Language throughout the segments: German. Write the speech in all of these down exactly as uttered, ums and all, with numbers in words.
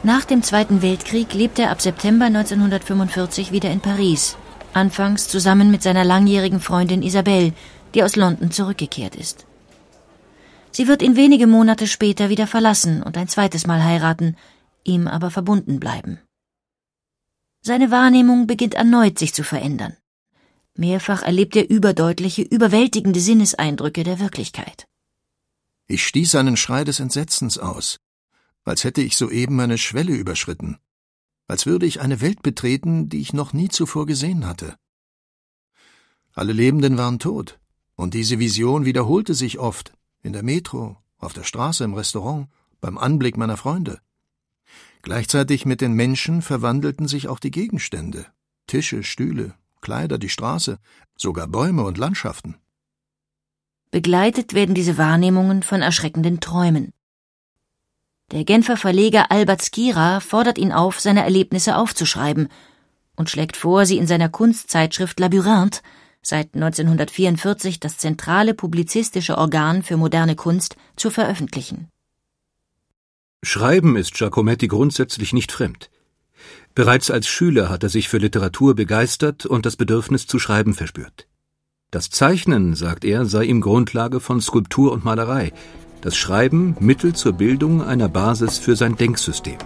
Nach dem Zweiten Weltkrieg lebt er ab September neunzehnhundertfünfundvierzig wieder in Paris, anfangs zusammen mit seiner langjährigen Freundin Isabelle, die aus London zurückgekehrt ist. Sie wird ihn wenige Monate später wieder verlassen und ein zweites Mal heiraten, ihm aber verbunden bleiben. Seine Wahrnehmung beginnt erneut sich zu verändern. Mehrfach erlebt er überdeutliche, überwältigende Sinneseindrücke der Wirklichkeit. Ich stieß einen Schrei des Entsetzens aus, als hätte ich soeben eine Schwelle überschritten, als würde ich eine Welt betreten, die ich noch nie zuvor gesehen hatte. Alle Lebenden waren tot, und diese Vision wiederholte sich oft, in der Metro, auf der Straße, im Restaurant, beim Anblick meiner Freunde. Gleichzeitig mit den Menschen verwandelten sich auch die Gegenstände, Tische, Stühle, Kleider, die Straße, sogar Bäume und Landschaften. Begleitet werden diese Wahrnehmungen von erschreckenden Träumen. Der Genfer Verleger Albert Skira fordert ihn auf, seine Erlebnisse aufzuschreiben und schlägt vor, sie in seiner Kunstzeitschrift Labyrinth, seit neunzehnhundertvierundvierzig das zentrale publizistische Organ für moderne Kunst, zu veröffentlichen. Schreiben ist Giacometti grundsätzlich nicht fremd. Bereits als Schüler hat er sich für Literatur begeistert und das Bedürfnis zu schreiben verspürt. Das Zeichnen, sagt er, sei ihm Grundlage von Skulptur und Malerei, das Schreiben Mittel zur Bildung einer Basis für sein Denksystem.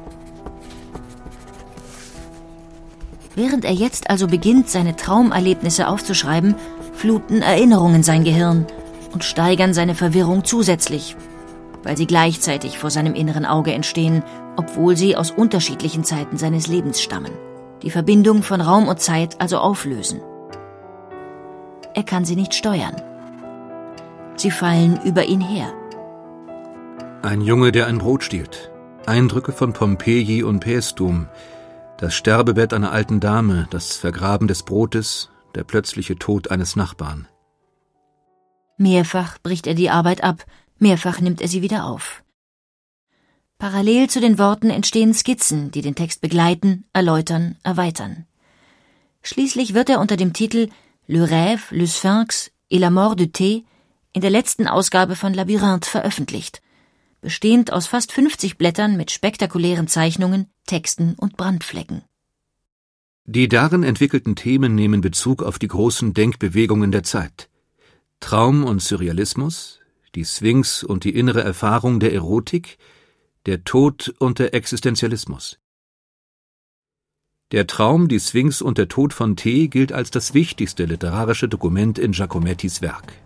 Während er jetzt also beginnt, seine Traumerlebnisse aufzuschreiben, fluten Erinnerungen sein Gehirn und steigern seine Verwirrung zusätzlich, weil sie gleichzeitig vor seinem inneren Auge entstehen, obwohl sie aus unterschiedlichen Zeiten seines Lebens stammen, die Verbindung von Raum und Zeit also auflösen. Er kann sie nicht steuern. Sie fallen über ihn her. Ein Junge, der ein Brot stiehlt. Eindrücke von Pompeji und Paestum. Das Sterbebett einer alten Dame, das Vergraben des Brotes, der plötzliche Tod eines Nachbarn. Mehrfach bricht er die Arbeit ab, mehrfach nimmt er sie wieder auf. Parallel zu den Worten entstehen Skizzen, die den Text begleiten, erläutern, erweitern. Schließlich wird er unter dem Titel Le Rêve, le Sphinx et la mort de T in der letzten Ausgabe von Labyrinth veröffentlicht, bestehend aus fast fünfzig Blättern mit spektakulären Zeichnungen, Texten und Brandflecken. Die darin entwickelten Themen nehmen Bezug auf die großen Denkbewegungen der Zeit. Traum und Surrealismus, die Sphinx und die innere Erfahrung der Erotik, der Tod und der Existenzialismus. Der Traum, die Sphinx und der Tod von T gilt als das wichtigste literarische Dokument in Giacomettis Werk.